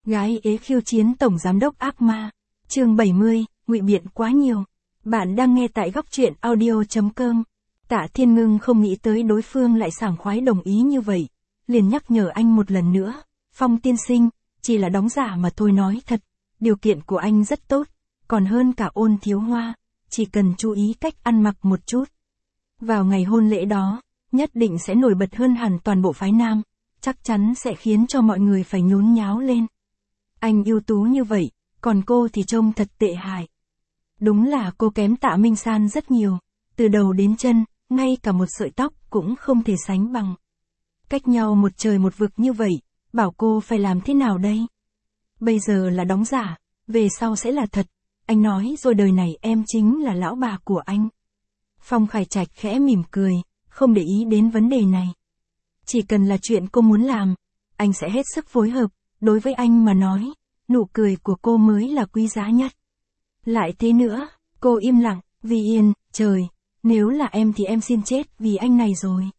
Gái ế khiêu chiến tổng giám đốc ác ma. Chương 70, ngụy biện quá nhiều. Bạn đang nghe tại góc truyện audio.com. Tạ Thiên Ngưng không nghĩ tới đối phương lại sảng khoái đồng ý như vậy, liền nhắc nhở anh một lần nữa, Phong tiên sinh, chỉ là đóng giả mà thôi, nói thật, điều kiện của anh rất tốt, còn hơn cả Ôn Thiếu Hoa, chỉ cần chú ý cách ăn mặc một chút. Vào ngày hôn lễ đó, nhất định sẽ nổi bật hơn hẳn toàn bộ phái nam, chắc chắn sẽ khiến cho mọi người phải nhốn nháo lên. Anh ưu tú như vậy, còn cô thì trông thật tệ hại. Đúng là cô kém Tạ Minh San rất nhiều, từ đầu đến chân, ngay cả một sợi tóc cũng không thể sánh bằng. Cách nhau một trời một vực như vậy, bảo cô phải làm thế nào đây? Bây giờ là đóng giả, về sau sẽ là thật, anh nói rồi, đời này em chính là lão bà của anh. Phong Khải Trạch khẽ mỉm cười, không để ý đến vấn đề này. Chỉ cần là chuyện cô muốn làm, anh sẽ hết sức phối hợp, đối với anh mà nói, nụ cười của cô mới là quý giá nhất. Lại thế nữa, cô im lặng, vì yên, trời, nếu là em thì em xin chết vì anh này rồi.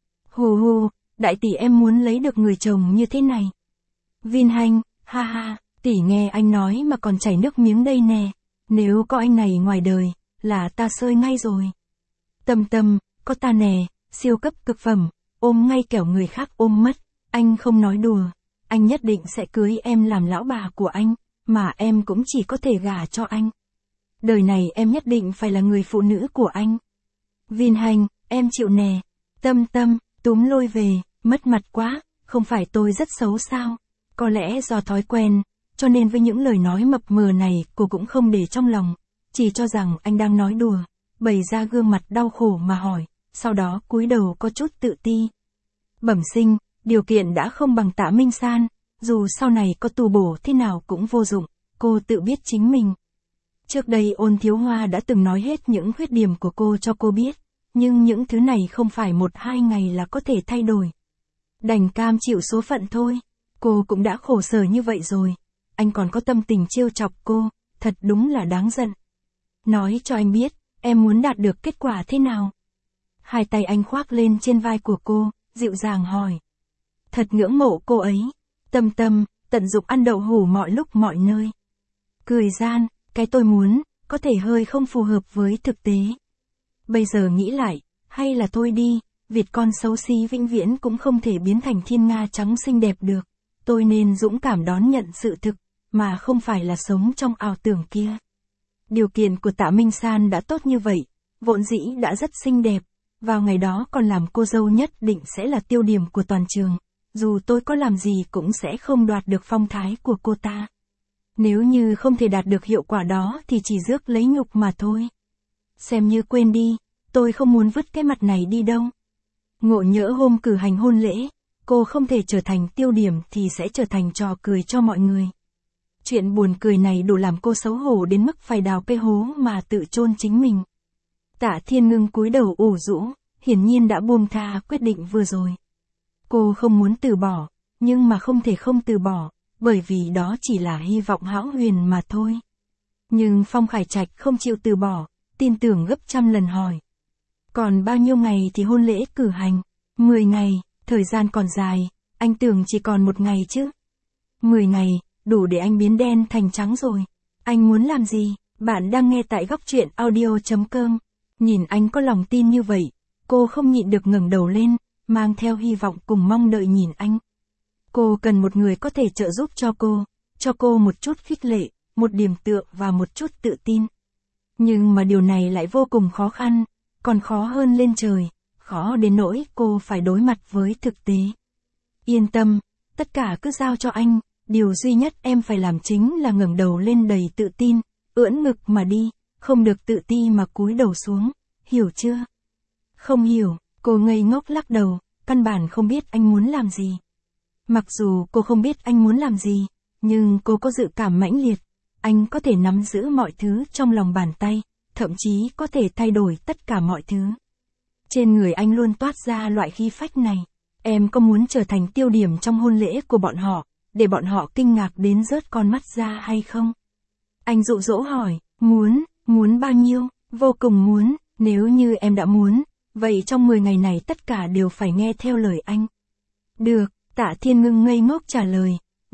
Hù hù, đại tỷ em muốn lấy được người chồng như thế này. Vin Hanh, ha ha, tỷ nghe anh nói mà còn chảy nước miếng đây nè, nếu có anh này ngoài đời, là ta sơi ngay rồi. Tâm Tâm, có ta nè, siêu cấp cực phẩm, ôm ngay kẻo người khác ôm mất, anh không nói đùa, anh nhất định sẽ cưới em làm lão bà của anh, mà em cũng chỉ có thể gả cho anh. Đời này em nhất định phải là người phụ nữ của anh. Vin Hanh, em chịu nè. Tâm Tâm, túm lôi về, mất mặt quá, không phải tôi rất xấu sao? Có lẽ do thói quen, cho nên với những lời nói mập mờ này cô cũng không để trong lòng, chỉ cho rằng anh đang nói đùa, bày ra gương mặt đau khổ mà hỏi, sau đó cúi đầu có chút tự ti. Bẩm sinh, điều kiện đã không bằng Tạ Minh San, dù sau này có tu bổ thế nào cũng vô dụng, cô tự biết chính mình. Trước đây Ôn Thiếu Hoa đã từng nói hết những khuyết điểm của cô cho cô biết, nhưng những thứ này không phải 1-2 ngày là có thể thay đổi. Đành cam chịu số phận thôi, cô cũng đã khổ sở như vậy rồi, anh còn có tâm tình trêu chọc cô, thật đúng là đáng giận. Nói cho anh biết, em muốn đạt được kết quả thế nào? Hai tay anh khoác lên trên vai của cô, dịu dàng hỏi. Thật ngưỡng mộ cô ấy. Tâm Tâm, tận dụng ăn đậu hủ mọi lúc mọi nơi. Cười gian, cái tôi muốn, có thể hơi không phù hợp với thực tế. Bây giờ nghĩ lại, hay là thôi đi, Việt con xấu xí vĩnh viễn cũng không thể biến thành thiên nga trắng xinh đẹp được. Tôi nên dũng cảm đón nhận sự thực, mà không phải là sống trong ảo tưởng kia. Điều kiện của Tạ Minh San đã tốt như vậy, vốn dĩ đã rất xinh đẹp, vào ngày đó còn làm cô dâu nhất định sẽ là tiêu điểm của toàn trường, dù tôi có làm gì cũng sẽ không đoạt được phong thái của cô ta. Nếu như không thể đạt được hiệu quả đó thì chỉ rước lấy nhục mà thôi. Xem như quên đi, tôi không muốn vứt cái mặt này đi đâu. Ngộ nhỡ hôm cử hành hôn lễ, cô không thể trở thành tiêu điểm thì sẽ trở thành trò cười cho mọi người. Chuyện buồn cười này đủ làm cô xấu hổ đến mức phải đào cái hố mà tự chôn chính mình. Tạ Thiên Ngưng cúi đầu ủ rũ, hiển nhiên đã buông tha quyết định vừa rồi. Cô không muốn từ bỏ, nhưng mà không thể không từ bỏ, bởi vì đó chỉ là hy vọng hão huyền mà thôi. Nhưng Phong Khải Trạch không chịu từ bỏ, tin tưởng gấp trăm lần hỏi. Còn bao nhiêu ngày thì hôn lễ cử hành? 10 ngày, thời gian còn dài, anh tưởng chỉ còn 1 ngày chứ. 10 ngày, đủ để anh biến đen thành trắng rồi. Anh muốn làm gì? Bạn đang nghe tại góc truyện audio.com. Nhìn anh có lòng tin như vậy, cô không nhịn được ngẩng đầu lên, mang theo hy vọng cùng mong đợi nhìn anh. Cô cần một người có thể trợ giúp cho cô một chút khích lệ, một điểm tựa và một chút tự tin. Nhưng mà điều này lại vô cùng khó khăn, còn khó hơn lên trời, khó đến nỗi cô phải đối mặt với thực tế. Yên tâm, tất cả cứ giao cho anh, điều duy nhất em phải làm chính là ngẩng đầu lên đầy tự tin, ưỡn ngực mà đi, không được tự ti mà cúi đầu xuống, hiểu chưa? Không hiểu, cô ngây ngốc lắc đầu, căn bản không biết anh muốn làm gì. Mặc dù cô không biết anh muốn làm gì, nhưng cô có dự cảm mãnh liệt, anh có thể nắm giữ mọi thứ trong lòng bàn tay, thậm chí có thể thay đổi tất cả mọi thứ. Trên người anh luôn toát ra loại khí phách này, em có muốn trở thành tiêu điểm trong hôn lễ của bọn họ, để bọn họ kinh ngạc đến rớt con mắt ra hay không? Anh dụ dỗ hỏi, muốn bao nhiêu? Vô cùng muốn, nếu như em đã muốn, vậy trong 10 ngày này tất cả đều phải nghe theo lời anh. Được, Tạ Thiên Ngưng ngây ngốc trả lời,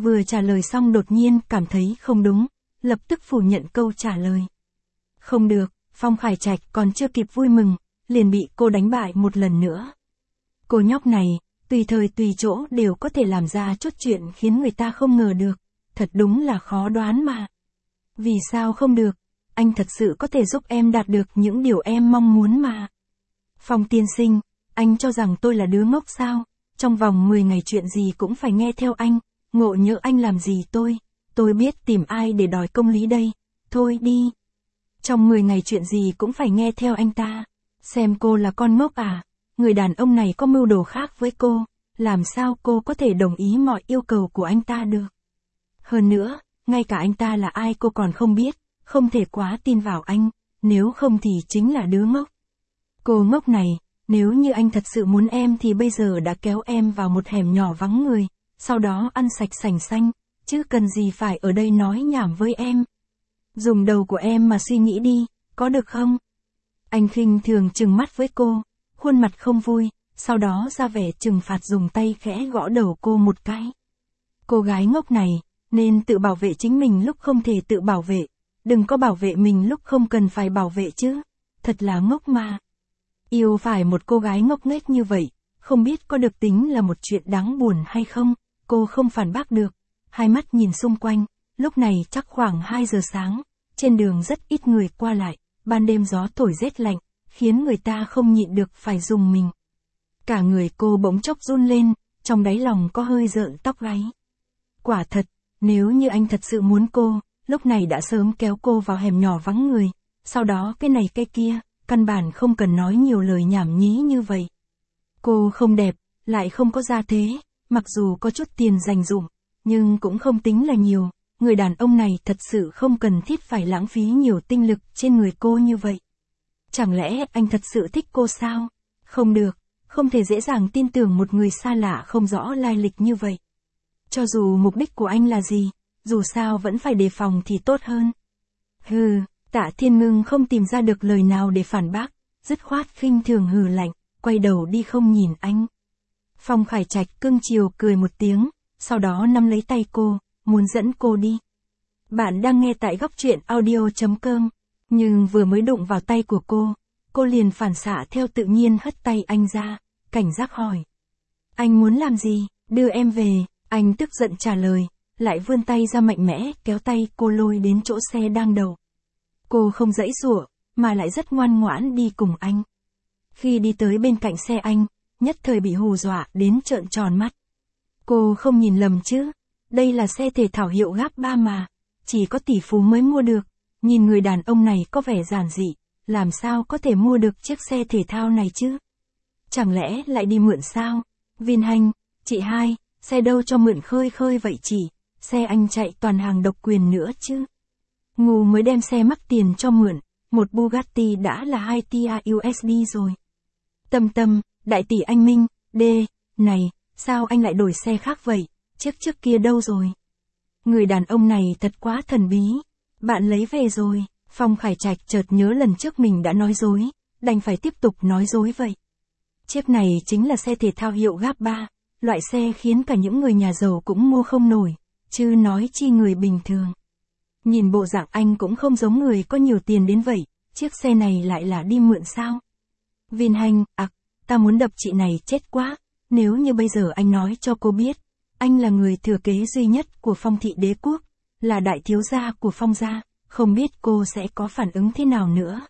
Vừa trả lời xong đột nhiên cảm thấy không đúng, lập tức phủ nhận câu trả lời. Không được, Phong Khải Trạch còn chưa kịp vui mừng, liền bị cô đánh bại một lần nữa. Cô nhóc này, tùy thời tùy chỗ đều có thể làm ra chút chuyện khiến người ta không ngờ được, thật đúng là khó đoán mà. Vì sao không được, anh thật sự có thể giúp em đạt được những điều em mong muốn mà. Phong tiên sinh, anh cho rằng tôi là đứa ngốc sao, trong vòng 10 ngày chuyện gì cũng phải nghe theo anh, ngộ nhỡ anh làm gì tôi biết tìm ai để đòi công lý đây, thôi đi. Trong 10 ngày chuyện gì cũng phải nghe theo anh ta, xem cô là con ngốc à, người đàn ông này có mưu đồ khác với cô, làm sao cô có thể đồng ý mọi yêu cầu của anh ta được. Hơn nữa, ngay cả anh ta là ai cô còn không biết, không thể quá tin vào anh, nếu không thì chính là đứa ngốc. Cô ngốc này, nếu như anh thật sự muốn em thì bây giờ đã kéo em vào một hẻm nhỏ vắng người, sau đó ăn sạch sành xanh, chứ cần gì phải ở đây nói nhảm với em. Dùng đầu của em mà suy nghĩ đi, có được không? Anh khinh thường trừng mắt với cô, khuôn mặt không vui, sau đó ra vẻ trừng phạt dùng tay khẽ gõ đầu cô một cái. Cô gái ngốc này, nên tự bảo vệ chính mình lúc không thể tự bảo vệ, đừng có bảo vệ mình lúc không cần phải bảo vệ chứ, thật là ngốc mà. Yêu phải một cô gái ngốc nghếch như vậy, không biết có được tính là một chuyện đáng buồn hay không, cô không phản bác được, hai mắt nhìn xung quanh, lúc này chắc khoảng 2 giờ sáng, trên đường rất ít người qua lại, ban đêm gió thổi rét lạnh, khiến người ta không nhịn được phải rùng mình. Cả người cô bỗng chốc run lên, trong đáy lòng có hơi rợn tóc gáy. Quả thật, nếu như anh thật sự muốn cô, lúc này đã sớm kéo cô vào hẻm nhỏ vắng người, sau đó cái này cái kia, căn bản không cần nói nhiều lời nhảm nhí như vậy. Cô không đẹp, lại không có gia thế, mặc dù có chút tiền dành dụm, nhưng cũng không tính là nhiều, người đàn ông này thật sự không cần thiết phải lãng phí nhiều tinh lực trên người cô như vậy. Chẳng lẽ anh thật sự thích cô sao? Không được, không thể dễ dàng tin tưởng một người xa lạ không rõ lai lịch như vậy. Cho dù mục đích của anh là gì, dù sao vẫn phải đề phòng thì tốt hơn. Hừ, Tạ Thiên Ngưng không tìm ra được lời nào để phản bác, dứt khoát khinh thường hừ lạnh, quay đầu đi không nhìn anh. Phong Khải Trạch cưng chiều cười một tiếng, sau đó nắm lấy tay cô, muốn dẫn cô đi. Bạn đang nghe tại góc truyện audio.com, nhưng vừa mới đụng vào tay của cô liền phản xạ theo tự nhiên hất tay anh ra, cảnh giác hỏi. Anh muốn làm gì, đưa em về, anh tức giận trả lời, lại vươn tay ra mạnh mẽ kéo tay cô lôi đến chỗ xe đang đậu. Cô không giãy giụa, mà lại rất ngoan ngoãn đi cùng anh. Khi đi tới bên cạnh xe anh, nhất thời bị hù dọa đến trợn tròn mắt. Cô không nhìn lầm chứ, đây là xe thể thao hiệu GAP3 mà, chỉ có tỷ phú mới mua được, nhìn người đàn ông này có vẻ giản dị, làm sao có thể mua được chiếc xe thể thao này chứ? Chẳng lẽ lại đi mượn sao? Vin Hành, chị hai, xe đâu cho mượn khơi khơi vậy chị, xe anh chạy toàn hàng độc quyền nữa chứ. Ngu mới đem xe mắc tiền cho mượn, một Bugatti đã là 2 TIA USD rồi. Tâm, đại tỷ anh Minh, này, sao anh lại đổi xe khác vậy, trước kia đâu rồi? Người đàn ông này thật quá thần bí, bạn lấy về rồi. Phong Khải Trạch chợt nhớ lần trước mình đã nói dối, đành phải tiếp tục nói dối vậy. Chiếc này chính là xe thể thao hiệu GAP3, loại xe khiến cả những người nhà giàu cũng mua không nổi, chứ nói chi người bình thường. Nhìn bộ dạng anh cũng không giống người có nhiều tiền đến vậy, chiếc xe này lại là đi mượn sao? Vin Hành, ta muốn đập chị này chết quá, nếu như bây giờ anh nói cho cô biết, anh là người thừa kế duy nhất của Phong thị đế quốc, là đại thiếu gia của Phong gia, không biết cô sẽ có phản ứng thế nào nữa?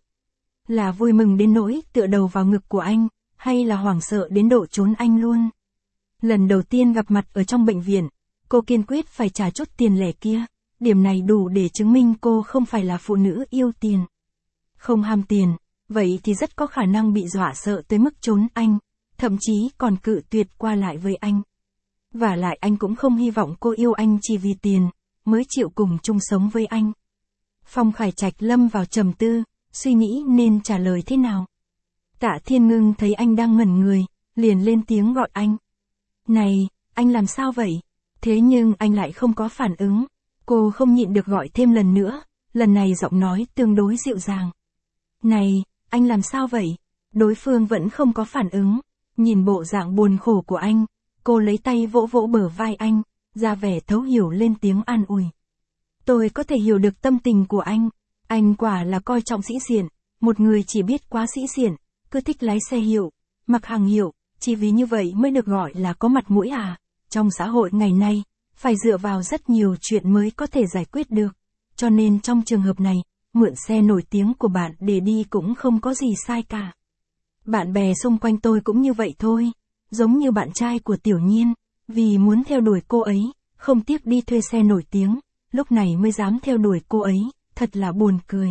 Là vui mừng đến nỗi tựa đầu vào ngực của anh, hay là hoảng sợ đến độ trốn anh luôn? Lần đầu tiên gặp mặt ở trong bệnh viện, cô kiên quyết phải trả chút tiền lẻ kia, điểm này đủ để chứng minh cô không phải là phụ nữ yêu tiền. Không ham tiền, vậy thì rất có khả năng bị dọa sợ tới mức trốn anh, thậm chí còn cự tuyệt qua lại với anh. Và lại anh cũng không hy vọng cô yêu anh chỉ vì tiền, mới chịu cùng chung sống với anh. Phong Khải Trạch lâm vào trầm tư, suy nghĩ nên trả lời thế nào. Tạ Thiên Ngưng thấy anh đang ngẩn người, liền lên tiếng gọi anh. Này, anh làm sao vậy? Thế nhưng anh lại không có phản ứng. Cô không nhịn được gọi thêm lần nữa, lần này giọng nói tương đối dịu dàng. Này, anh làm sao vậy? Đối phương vẫn không có phản ứng. Nhìn bộ dạng buồn khổ của anh, cô lấy tay vỗ vỗ bờ vai anh, ra vẻ thấu hiểu lên tiếng an ủi. Tôi có thể hiểu được tâm tình của anh quả là coi trọng sĩ diện, một người chỉ biết quá sĩ diện, cứ thích lái xe hiệu, mặc hàng hiệu, chỉ vì như vậy mới được gọi là có mặt mũi à. Trong xã hội ngày nay, phải dựa vào rất nhiều chuyện mới có thể giải quyết được, cho nên trong trường hợp này, mượn xe nổi tiếng của bạn để đi cũng không có gì sai cả. Bạn bè xung quanh tôi cũng như vậy thôi, giống như bạn trai của Tiểu Nhiên, vì muốn theo đuổi cô ấy, không tiếc đi thuê xe nổi tiếng, lúc này mới dám theo đuổi cô ấy, thật là buồn cười.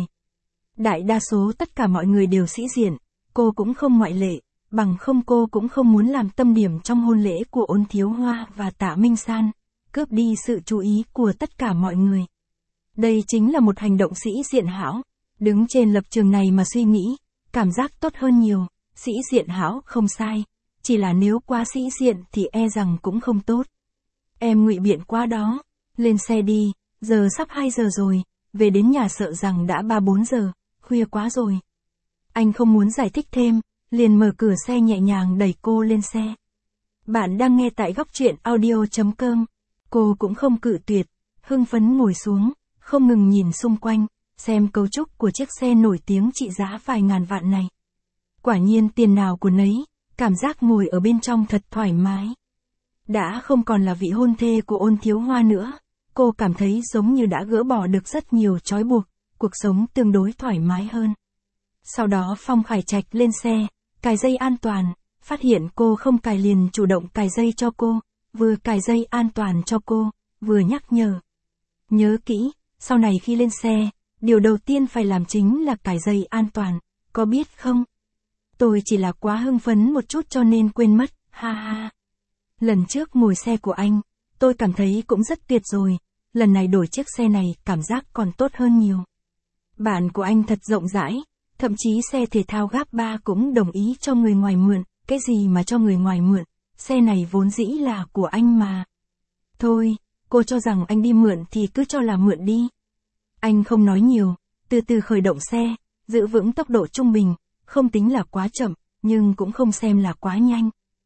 Đại đa số tất cả mọi người đều sĩ diện, cô cũng không ngoại lệ, bằng không cô cũng không muốn làm tâm điểm trong hôn lễ của Ôn Thiếu Hoa và Tạ Minh San, cướp đi sự chú ý của tất cả mọi người. Đây chính là một hành động sĩ diện hão, đứng trên lập trường này mà suy nghĩ, cảm giác tốt hơn nhiều, sĩ diện hão không sai, chỉ là nếu quá sĩ diện thì e rằng cũng không tốt. Em ngụy biện quá đó, lên xe đi, giờ sắp 2 giờ rồi, về đến nhà sợ rằng đã 3-4 giờ, khuya quá rồi. Anh không muốn giải thích thêm, liền mở cửa xe nhẹ nhàng đẩy cô lên xe. Bạn đang nghe tại góc truyện audio.com. Cô cũng không cự tuyệt, hưng phấn ngồi xuống, không ngừng nhìn xung quanh, xem cấu trúc của chiếc xe nổi tiếng trị giá vài ngàn vạn này. Quả nhiên tiền nào của nấy, cảm giác ngồi ở bên trong thật thoải mái. Đã không còn là vị hôn thê của Ôn Thiếu Hoa nữa, cô cảm thấy giống như đã gỡ bỏ được rất nhiều trói buộc, cuộc sống tương đối thoải mái hơn. Sau đó Phong Khải Trạch lên xe, cài dây an toàn, phát hiện cô không cài liền chủ động cài dây cho cô, vừa cài dây an toàn cho cô, vừa nhắc nhở. Nhớ kỹ, sau này khi lên xe, điều đầu tiên phải làm chính là cài dây an toàn, có biết không? Tôi chỉ là quá hưng phấn một chút cho nên quên mất, ha ha. Lần trước ngồi xe của anh, tôi cảm thấy cũng rất tuyệt rồi, lần này đổi chiếc xe này cảm giác còn tốt hơn nhiều. Bạn của anh thật rộng rãi, thậm chí xe thể thao gáp 3 cũng đồng ý cho người ngoài mượn, cái gì mà cho người ngoài mượn, xe này vốn dĩ là của anh mà. Thôi, cô cho rằng anh đi mượn thì cứ cho là mượn đi. Anh không nói nhiều, từ từ khởi động xe, giữ vững tốc độ trung bình, không tính là quá chậm, nhưng cũng không xem là quá nhanh.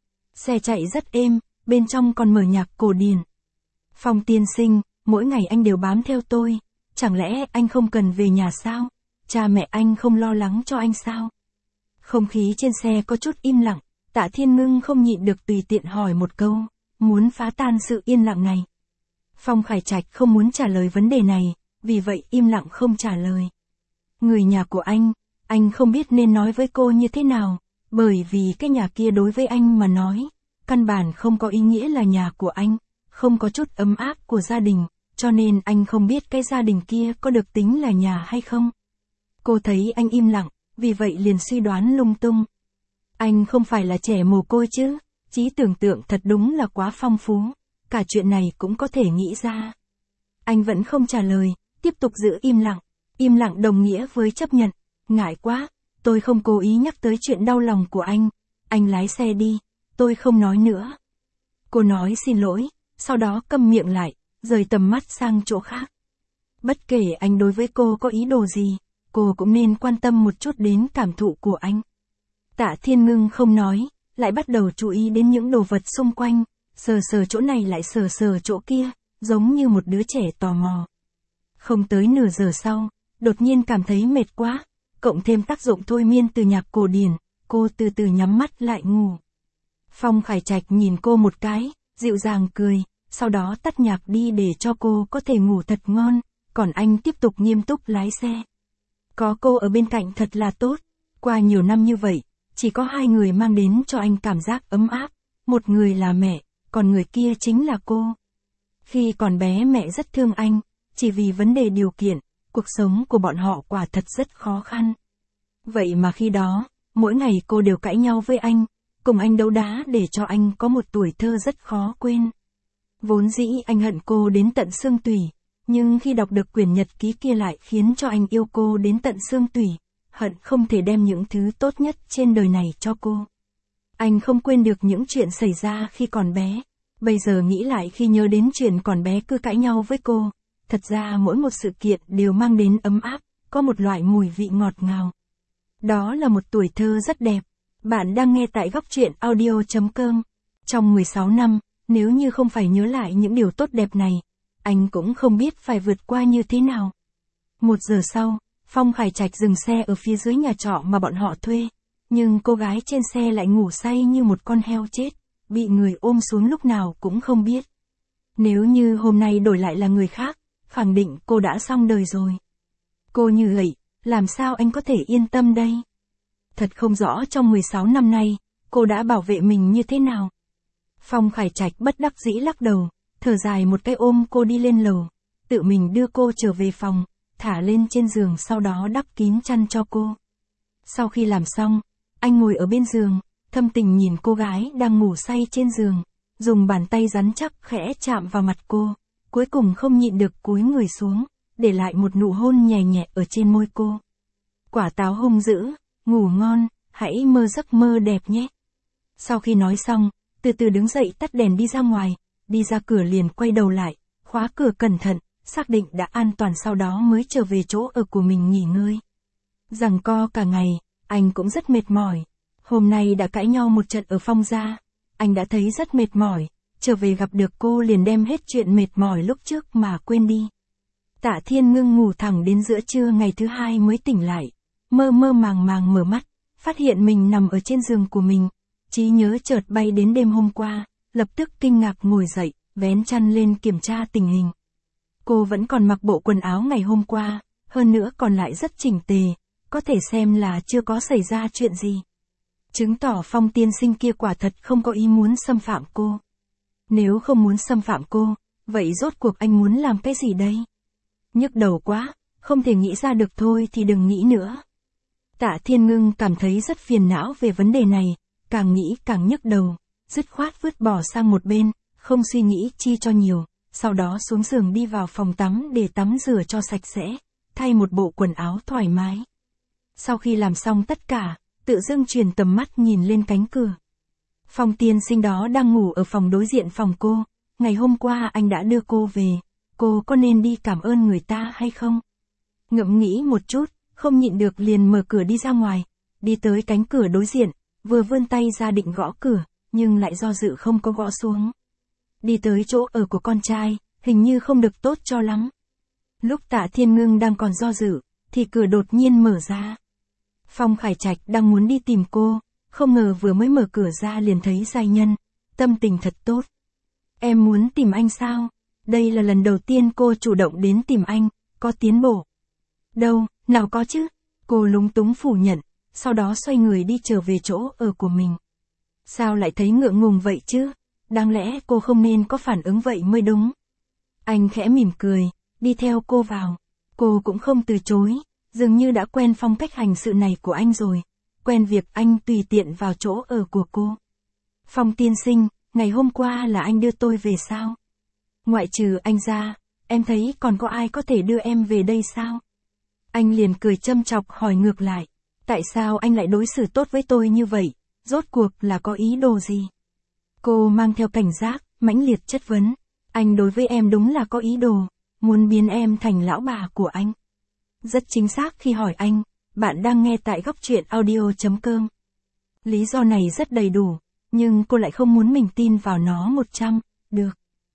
Xe chạy rất êm, bên trong còn mở nhạc cổ điển. Phong tiên sinh, mỗi ngày anh đều bám theo tôi, chẳng lẽ anh không cần về nhà sao? Cha mẹ anh không lo lắng cho anh sao? Không khí trên xe có chút im lặng, Tạ Thiên Ngưng không nhịn được tùy tiện hỏi một câu, muốn phá tan sự yên lặng này. Phong Khải Trạch không muốn trả lời vấn đề này, vì vậy im lặng không trả lời. Người nhà của anh không biết nên nói với cô như thế nào, bởi vì cái nhà kia đối với anh mà nói, căn bản không có ý nghĩa là nhà của anh, không có chút ấm áp của gia đình, cho nên anh không biết cái gia đình kia có được tính là nhà hay không. Cô thấy anh im lặng, vì vậy liền suy đoán lung tung. Anh không phải là trẻ mồ côi chứ, trí tưởng tượng thật đúng là quá phong phú, cả chuyện này cũng có thể nghĩ ra. Anh vẫn không trả lời, tiếp tục giữ im lặng đồng nghĩa với chấp nhận, ngại quá, tôi không cố ý nhắc tới chuyện đau lòng của anh lái xe đi, tôi không nói nữa. Cô nói xin lỗi, sau đó câm miệng lại, rời tầm mắt sang chỗ khác. Bất kể anh đối với cô có ý đồ gì, cô cũng nên quan tâm một chút đến cảm thụ của anh. Tạ Thiên Ngưng không nói, lại bắt đầu chú ý đến những đồ vật xung quanh, sờ sờ chỗ này lại sờ sờ chỗ kia, giống như một đứa trẻ tò mò. Không tới nửa giờ sau, đột nhiên cảm thấy mệt quá, cộng thêm tác dụng thôi miên từ nhạc cổ điển, cô từ từ nhắm mắt lại ngủ. Phong Khải Trạch nhìn cô một cái, dịu dàng cười, sau đó tắt nhạc đi để cho cô có thể ngủ thật ngon, còn anh tiếp tục nghiêm túc lái xe. Có cô ở bên cạnh thật là tốt, qua nhiều năm như vậy, chỉ có 2 người mang đến cho anh cảm giác ấm áp, một người là mẹ, còn người kia chính là cô. Khi còn bé mẹ rất thương anh, chỉ vì vấn đề điều kiện, cuộc sống của bọn họ quả thật rất khó khăn. Vậy mà khi đó, mỗi ngày cô đều cãi nhau với anh, cùng anh đấu đá để cho anh có một tuổi thơ rất khó quên. Vốn dĩ anh hận cô đến tận xương tủy, nhưng khi đọc được quyển nhật ký kia lại khiến cho anh yêu cô đến tận xương tủy, hận không thể đem những thứ tốt nhất trên đời này cho cô. Anh không quên được những chuyện xảy ra khi còn bé, bây giờ nghĩ lại khi nhớ đến chuyện còn bé cứ cãi nhau với cô, thật ra mỗi một sự kiện đều mang đến ấm áp, có một loại mùi vị ngọt ngào. Đó là một tuổi thơ rất đẹp. Bạn đang nghe tại góc truyện audio.com. Trong 16 năm, Nếu như không phải nhớ lại những điều tốt đẹp này, anh cũng không biết phải vượt qua như thế nào. 1 giờ sau, Phong Khải Trạch dừng xe ở phía dưới nhà trọ mà bọn họ thuê. Nhưng cô gái trên xe lại ngủ say như một con heo chết, bị người ôm xuống lúc nào cũng không biết. Nếu như hôm nay đổi lại là người khác, khẳng định cô đã xong đời rồi. Cô như vậy, làm sao anh có thể yên tâm đây? Thật không rõ trong 16 năm nay, cô đã bảo vệ mình như thế nào. Phong Khải Trạch bất đắc dĩ lắc đầu, thở dài một cái ôm cô đi lên lầu, tự mình đưa cô trở về phòng, thả lên trên giường sau đó đắp kín chăn cho cô. Sau khi làm xong, anh ngồi ở bên giường, thâm tình nhìn cô gái đang ngủ say trên giường, dùng bàn tay rắn chắc khẽ chạm vào mặt cô, cuối cùng không nhịn được cúi người xuống, để lại một nụ hôn nhẹ nhẹ ở trên môi cô. Quả táo hung dữ, ngủ ngon, hãy mơ giấc mơ đẹp nhé. Sau khi nói xong, từ từ đứng dậy tắt đèn đi ra ngoài, đi ra cửa liền quay đầu lại, khóa cửa cẩn thận, xác định đã an toàn sau đó mới trở về chỗ ở của mình nghỉ ngơi. Giằng co cả ngày, anh cũng rất mệt mỏi. Hôm nay đã cãi nhau một trận ở Phong gia, anh đã thấy rất mệt mỏi, trở về gặp được cô liền đem hết chuyện mệt mỏi lúc trước mà quên đi. Tạ Thiên Ngưng ngủ thẳng đến giữa trưa ngày thứ 2 mới tỉnh lại, mơ mơ màng màng mở mắt, phát hiện mình nằm ở trên giường của mình, trí nhớ chợt bay đến đêm hôm qua, lập tức kinh ngạc ngồi dậy, vén chăn lên kiểm tra tình hình. Cô vẫn còn mặc bộ quần áo ngày hôm qua, hơn nữa còn lại rất chỉnh tề, có thể xem là chưa có xảy ra chuyện gì. Chứng tỏ Phong tiên sinh kia quả thật không có ý muốn xâm phạm cô. Nếu không muốn xâm phạm cô, vậy rốt cuộc anh muốn làm cái gì đây? Nhức đầu quá, không thể nghĩ ra được thôi thì đừng nghĩ nữa. Tạ Thiên Ngưng cảm thấy rất phiền não về vấn đề này, càng nghĩ càng nhức đầu, dứt khoát vứt bỏ sang một bên, không suy nghĩ chi cho nhiều, sau đó xuống giường đi vào phòng tắm để tắm rửa cho sạch sẽ, thay một bộ quần áo thoải mái. Sau khi làm xong tất cả, tự dưng chuyển tầm mắt nhìn lên cánh cửa. Phong tiên sinh đó đang ngủ ở phòng đối diện phòng cô, ngày hôm qua anh đã đưa cô về, cô có nên đi cảm ơn người ta hay không? Ngẫm nghĩ một chút, không nhịn được liền mở cửa đi ra ngoài, đi tới cánh cửa đối diện, vừa vươn tay ra định gõ cửa, nhưng lại do dự không có gõ xuống. Đi tới chỗ ở của con trai, hình như không được tốt cho lắm. Lúc Tạ Thiên Ngưng đang còn do dự, thì cửa đột nhiên mở ra. Phong Khải Trạch đang muốn đi tìm cô, không ngờ vừa mới mở cửa ra liền thấy giai nhân, tâm tình thật tốt. Em muốn tìm anh sao? Đây là lần đầu tiên cô chủ động đến tìm anh, có tiến bộ. Đâu, nào có chứ? Cô lúng túng phủ nhận, sau đó xoay người đi trở về chỗ ở của mình. Sao lại thấy ngượng ngùng vậy chứ? Đáng lẽ cô không nên có phản ứng vậy mới đúng. Anh khẽ mỉm cười, đi theo cô vào. Cô cũng không từ chối, dường như đã quen phong cách hành sự này của anh rồi, quen việc anh tùy tiện vào chỗ ở của cô. Phong tiên sinh, ngày hôm qua là anh đưa tôi về sao? Ngoại trừ anh ra, em thấy còn có ai có thể đưa em về đây sao? Anh liền cười châm chọc hỏi ngược lại, tại sao anh lại đối xử tốt với tôi như vậy, rốt cuộc là có ý đồ gì? Cô mang theo cảnh giác, mãnh liệt chất vấn, anh đối với em đúng là có ý đồ, muốn biến em thành lão bà của anh. Rất chính xác khi hỏi anh, bạn đang nghe tại góc truyện audio.com. Lý do này rất đầy đủ, nhưng cô lại không muốn mình tin vào nó 100, được.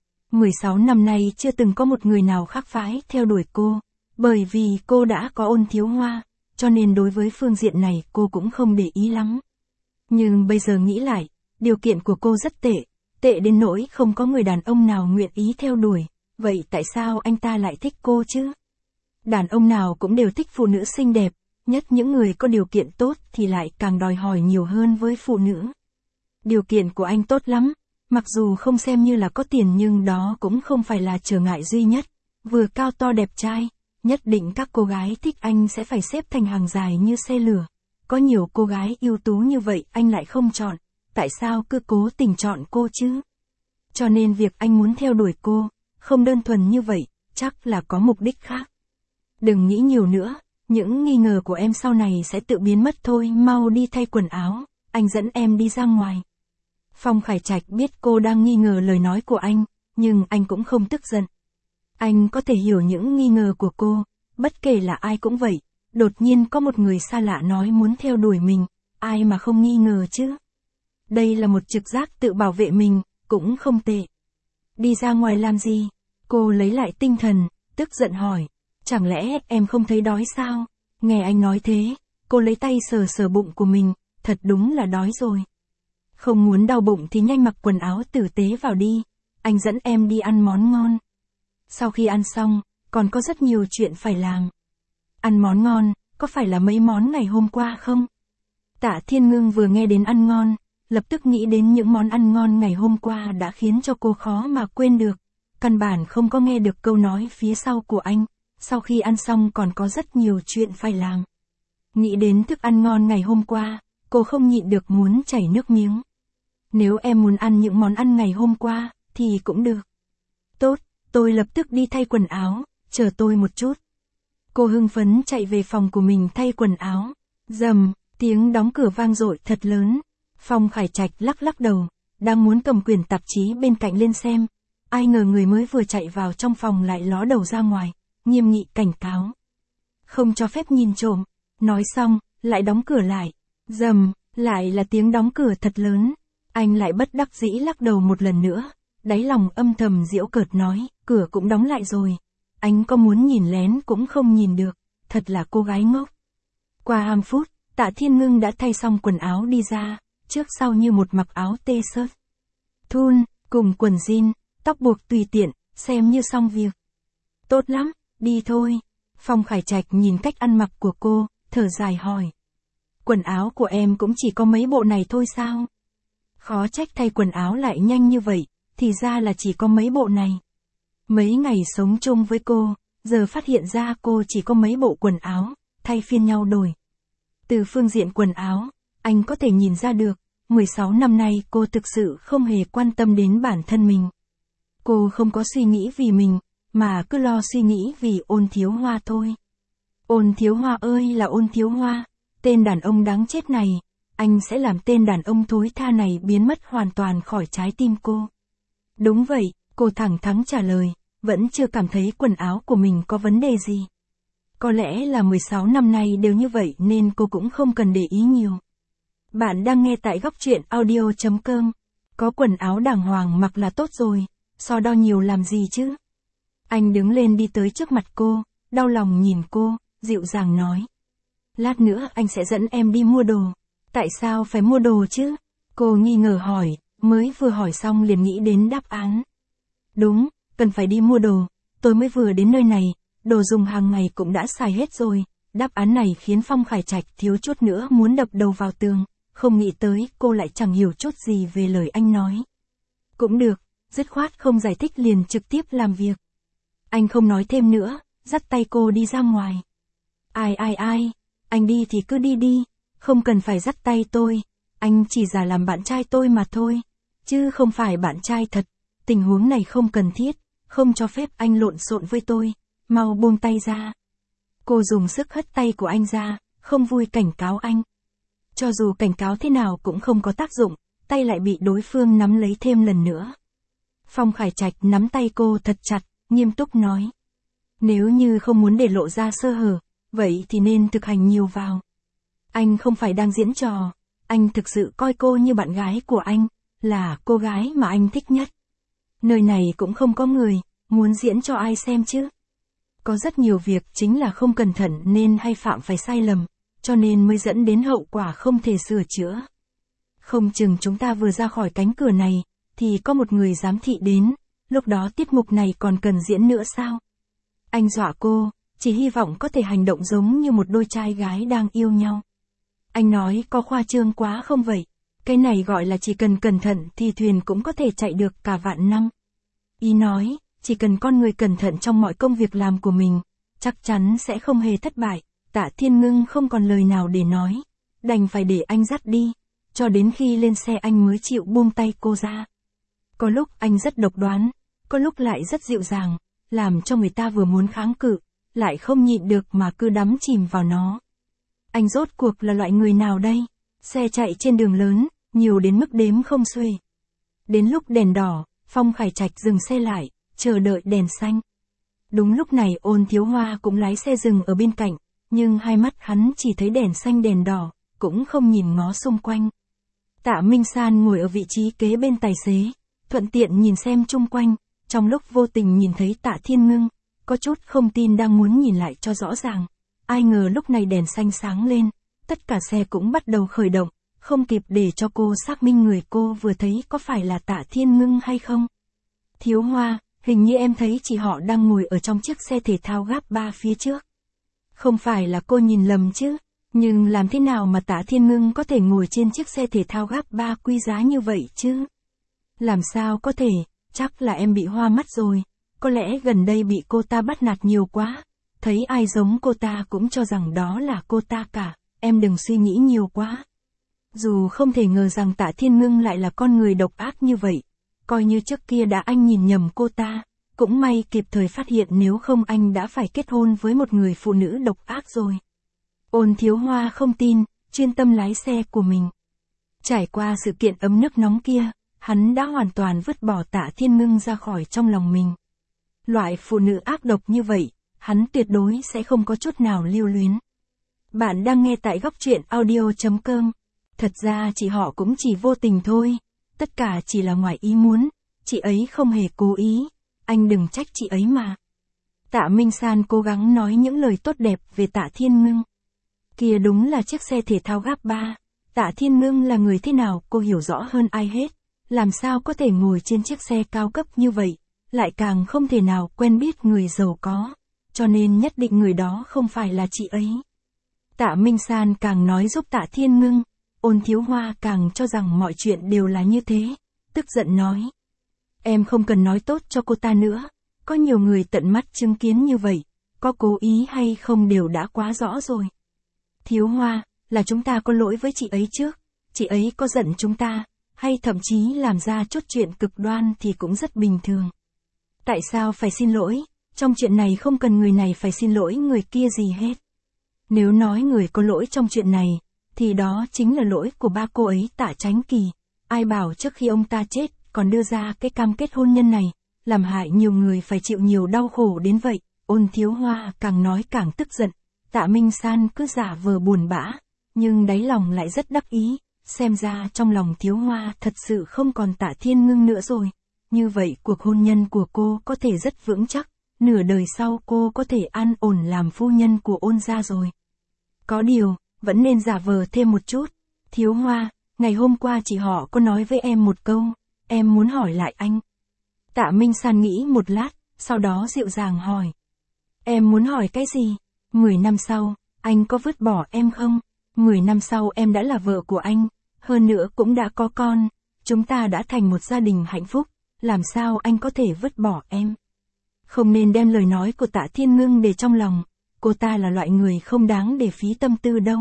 16 năm nay chưa từng có một người nào khác phái theo đuổi cô, bởi vì cô đã có Ôn Thiếu Hoa, cho nên đối với phương diện này cô cũng không để ý lắm. Nhưng bây giờ nghĩ lại, điều kiện của cô rất tệ, tệ đến nỗi không có người đàn ông nào nguyện ý theo đuổi, vậy tại sao anh ta lại thích cô chứ? Đàn ông nào cũng đều thích phụ nữ xinh đẹp, nhất những người có điều kiện tốt thì lại càng đòi hỏi nhiều hơn với phụ nữ. Điều kiện của anh tốt lắm, mặc dù không xem như là có tiền nhưng đó cũng không phải là trở ngại duy nhất, vừa cao to đẹp trai, nhất định các cô gái thích anh sẽ phải xếp thành hàng dài như xe lửa. Có nhiều cô gái ưu tú như vậy anh lại không chọn, tại sao cứ cố tình chọn cô chứ? Cho nên việc anh muốn theo đuổi cô, không đơn thuần như vậy, chắc là có mục đích khác. Đừng nghĩ nhiều nữa, những nghi ngờ của em sau này sẽ tự biến mất thôi, mau đi thay quần áo, anh dẫn em đi ra ngoài. Phong Khải Trạch biết cô đang nghi ngờ lời nói của anh, nhưng anh cũng không tức giận. Anh có thể hiểu những nghi ngờ của cô, bất kể là ai cũng vậy, đột nhiên có một người xa lạ nói muốn theo đuổi mình, ai mà không nghi ngờ chứ? Đây là một trực giác tự bảo vệ mình, cũng không tệ. Đi ra ngoài làm gì? Cô lấy lại tinh thần, tức giận hỏi. Chẳng lẽ em không thấy đói sao? Nghe anh nói thế, cô lấy tay sờ sờ bụng của mình, thật đúng là đói rồi. Không muốn đau bụng thì nhanh mặc quần áo tử tế vào đi, anh dẫn em đi ăn món ngon. Sau khi ăn xong, còn có rất nhiều chuyện phải làm. Ăn món ngon, có phải là mấy món ngày hôm qua không? Tạ Thiên Ngưng vừa nghe đến ăn ngon, lập tức nghĩ đến những món ăn ngon ngày hôm qua đã khiến cho cô khó mà quên được. Căn bản không có nghe được câu nói phía sau của anh, sau khi ăn xong còn có rất nhiều chuyện phải làm. Nghĩ đến thức ăn ngon ngày hôm qua, cô không nhịn được muốn chảy nước miếng. Nếu em muốn ăn những món ăn ngày hôm qua, thì cũng được. Tốt, tôi lập tức đi thay quần áo, chờ tôi một chút. Cô hưng phấn chạy về phòng của mình thay quần áo. Rầm, tiếng đóng cửa vang dội thật lớn. Phong Khải Trạch lắc lắc đầu, đang muốn cầm quyển tạp chí bên cạnh lên xem. Ai ngờ người mới vừa chạy vào trong phòng lại ló đầu ra ngoài, nghiêm nghị cảnh cáo. Không cho phép nhìn trộm. Nói xong, lại đóng cửa lại. Rầm, lại là tiếng đóng cửa thật lớn. Anh lại bất đắc dĩ lắc đầu một lần nữa. Đáy lòng âm thầm giễu cợt nói, cửa cũng đóng lại rồi. Anh có muốn nhìn lén cũng không nhìn được, thật là cô gái ngốc. Qua 20 phút, Tạ Thiên Ngưng đã thay xong quần áo đi ra, trước sau như một mặc áo t-shirt, thun, cùng quần jean, tóc buộc tùy tiện, xem như xong việc. Tốt lắm, đi thôi. Phong Khải Trạch nhìn cách ăn mặc của cô, thở dài hỏi. Quần áo của em cũng chỉ có mấy bộ này thôi sao? Khó trách thay quần áo lại nhanh như vậy, thì ra là chỉ có mấy bộ này. Mấy ngày sống chung với cô, giờ phát hiện ra cô chỉ có mấy bộ quần áo, thay phiên nhau đổi. Từ phương diện quần áo, anh có thể nhìn ra được, 16 năm nay cô thực sự không hề quan tâm đến bản thân mình. Cô không có suy nghĩ vì mình, mà cứ lo suy nghĩ vì Ôn Thiếu Hoa thôi. Ôn Thiếu Hoa ơi là Ôn Thiếu Hoa, tên đàn ông đáng chết này, anh sẽ làm tên đàn ông thối tha này biến mất hoàn toàn khỏi trái tim cô. Đúng vậy, cô thẳng thắn trả lời, vẫn chưa cảm thấy quần áo của mình có vấn đề gì. Có lẽ là 16 năm nay đều như vậy nên cô cũng không cần để ý nhiều. Bạn đang nghe tại góc truyện audio.com. Có quần áo đàng hoàng mặc là tốt rồi, so đo nhiều làm gì chứ? Anh đứng lên đi tới trước mặt cô, đau lòng nhìn cô, dịu dàng nói. Lát nữa anh sẽ dẫn em đi mua đồ. Tại sao phải mua đồ chứ? Cô nghi ngờ hỏi, mới vừa hỏi xong liền nghĩ đến đáp án. Đúng, cần phải đi mua đồ, tôi mới vừa đến nơi này, đồ dùng hàng ngày cũng đã xài hết rồi. Đáp án này khiến Phong Khải Trạch thiếu chút nữa muốn đập đầu vào tường, không nghĩ tới cô lại chẳng hiểu chút gì về lời anh nói. Cũng được, dứt khoát không giải thích liền trực tiếp làm việc. Anh không nói thêm nữa, dắt tay cô đi ra ngoài. Ai, anh đi thì cứ đi đi, không cần phải dắt tay tôi, anh chỉ giả làm bạn trai tôi mà thôi, chứ không phải bạn trai thật, tình huống này không cần thiết, không cho phép anh lộn xộn với tôi, mau buông tay ra. Cô dùng sức hất tay của anh ra, không vui cảnh cáo anh. Cho dù cảnh cáo thế nào cũng không có tác dụng, tay lại bị đối phương nắm lấy thêm lần nữa. Phong Khải Trạch nắm tay cô thật chặt, nghiêm túc nói. Nếu như không muốn để lộ ra sơ hở, vậy thì nên thực hành nhiều vào. Anh không phải đang diễn trò, anh thực sự coi cô như bạn gái của anh, là cô gái mà anh thích nhất. Nơi này cũng không có người, muốn diễn cho ai xem chứ. Có rất nhiều việc chính là không cẩn thận nên hay phạm phải sai lầm, cho nên mới dẫn đến hậu quả không thể sửa chữa. Không chừng chúng ta vừa ra khỏi cánh cửa này, thì có một người giám thị đến, lúc đó tiết mục này còn cần diễn nữa sao? Anh dọa cô, chỉ hy vọng có thể hành động giống như một đôi trai gái đang yêu nhau. Anh nói có khoa trương quá không vậy? Cái này gọi là chỉ cần cẩn thận thì thuyền cũng có thể chạy được cả vạn năm. Ý nói, chỉ cần con người cẩn thận trong mọi công việc làm của mình, chắc chắn sẽ không hề thất bại. Tạ Thiên Ngưng không còn lời nào để nói, đành phải để anh dắt đi, cho đến khi lên xe anh mới chịu buông tay cô ra. Có lúc anh rất độc đoán, có lúc lại rất dịu dàng, làm cho người ta vừa muốn kháng cự, lại không nhịn được mà cứ đắm chìm vào nó. Anh rốt cuộc là loại người nào đây? Xe chạy trên đường lớn, nhiều đến mức đếm không xuể. Đến lúc đèn đỏ, Phong Khải Trạch dừng xe lại, chờ đợi đèn xanh. Đúng lúc này Ôn Thiếu Hoa cũng lái xe dừng ở bên cạnh, nhưng hai mắt hắn chỉ thấy đèn xanh đèn đỏ, cũng không nhìn ngó xung quanh. Tạ Minh San ngồi ở vị trí kế bên tài xế, thuận tiện nhìn xem chung quanh, trong lúc vô tình nhìn thấy Tạ Thiên Ngưng, có chút không tin đang muốn nhìn lại cho rõ ràng. Ai ngờ lúc này đèn xanh sáng lên, tất cả xe cũng bắt đầu khởi động, không kịp để cho cô xác minh người cô vừa thấy có phải là Tạ Thiên Ngưng hay không. Thiếu Hoa, hình như em thấy chị họ đang ngồi ở trong chiếc xe thể thao gáp 3 phía trước. Không phải là cô nhìn lầm chứ, nhưng làm thế nào mà Tạ Thiên Ngưng có thể ngồi trên chiếc xe thể thao gáp 3 quý giá như vậy chứ? Làm sao có thể, chắc là em bị hoa mắt rồi, có lẽ gần đây bị cô ta bắt nạt nhiều quá, thấy ai giống cô ta cũng cho rằng đó là cô ta cả, em đừng suy nghĩ nhiều quá. Dù không thể ngờ rằng Tạ Thiên Ngưng lại là con người độc ác như vậy, coi như trước kia đã anh nhìn nhầm cô ta, cũng may kịp thời phát hiện nếu không anh đã phải kết hôn với một người phụ nữ độc ác rồi. Ôn Thiếu Hoa không tin, chuyên tâm lái xe của mình. Trải qua sự kiện ấm nước nóng kia, hắn đã hoàn toàn vứt bỏ Tạ Thiên Ngưng ra khỏi trong lòng mình. Loại phụ nữ ác độc như vậy, hắn tuyệt đối sẽ không có chút nào lưu luyến. Bạn đang nghe tại góc truyện audio.com. Thật ra chị họ cũng chỉ vô tình thôi, tất cả chỉ là ngoài ý muốn, chị ấy không hề cố ý, anh đừng trách chị ấy mà. Tạ Minh San cố gắng nói những lời tốt đẹp về Tạ Thiên Ngưng. Kia đúng là chiếc xe thể thao gáp 3, Tạ Thiên Ngưng là người thế nào cô hiểu rõ hơn ai hết, làm sao có thể ngồi trên chiếc xe cao cấp như vậy, lại càng không thể nào quen biết người giàu có, cho nên nhất định người đó không phải là chị ấy. Tạ Minh San càng nói giúp Tạ Thiên Ngưng, Ôn Thiếu Hoa càng cho rằng mọi chuyện đều là như thế, tức giận nói. Em không cần nói tốt cho cô ta nữa, có nhiều người tận mắt chứng kiến như vậy, có cố ý hay không đều đã quá rõ rồi. Thiếu Hoa, là chúng ta có lỗi với chị ấy trước, chị ấy có giận chúng ta, hay thậm chí làm ra chút chuyện cực đoan thì cũng rất bình thường. Tại sao phải xin lỗi, trong chuyện này không cần người này phải xin lỗi người kia gì hết. Nếu nói người có lỗi trong chuyện này, thì đó chính là lỗi của ba cô ấy Tạ Chánh Kỳ, ai bảo trước khi ông ta chết, còn đưa ra cái cam kết hôn nhân này, làm hại nhiều người phải chịu nhiều đau khổ đến vậy. Ôn Thiếu Hoa càng nói càng tức giận, Tạ Minh San cứ giả vờ buồn bã, nhưng đáy lòng lại rất đắc ý, xem ra trong lòng Thiếu Hoa thật sự không còn Tạ Thiên Ngưng nữa rồi. Như vậy cuộc hôn nhân của cô có thể rất vững chắc, nửa đời sau cô có thể an ổn làm phu nhân của Ôn gia rồi. Có điều, vẫn nên giả vờ thêm một chút. Thiếu Hoa, ngày hôm qua chị họ có nói với em một câu, em muốn hỏi lại anh. Tạ Minh San nghĩ một lát, sau đó dịu dàng hỏi. Em muốn hỏi cái gì? 10 năm sau, anh có vứt bỏ em không? 10 năm sau em đã là vợ của anh, hơn nữa cũng đã có con, chúng ta đã thành một gia đình hạnh phúc, làm sao anh có thể vứt bỏ em? Không nên đem lời nói của Tạ Thiên Ngưng để trong lòng, cô ta là loại người không đáng để phí tâm tư đâu.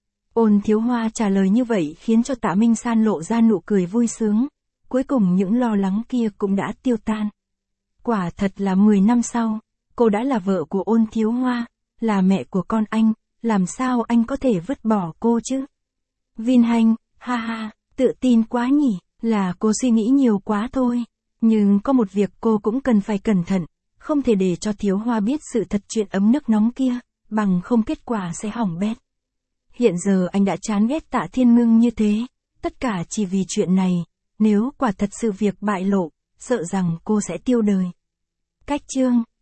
Ôn Thiếu Hoa trả lời như vậy khiến cho Tạ Minh San lộ ra nụ cười vui sướng, cuối cùng những lo lắng kia cũng đã tiêu tan. Quả thật là 10 năm sau, cô đã là vợ của Ôn Thiếu Hoa, là mẹ của con anh, làm sao anh có thể vứt bỏ cô chứ? Vin Hành, ha ha, tự tin quá nhỉ, là cô suy nghĩ nhiều quá thôi. Nhưng có một việc cô cũng cần phải cẩn thận, không thể để cho Thiếu Hoa biết sự thật chuyện ấm nước nóng kia, bằng không kết quả sẽ hỏng bét. Hiện giờ anh đã chán ghét Tạ Thiên Ngưng như thế, tất cả chỉ vì chuyện này, nếu quả thật sự việc bại lộ, sợ rằng cô sẽ tiêu đời. Cách chương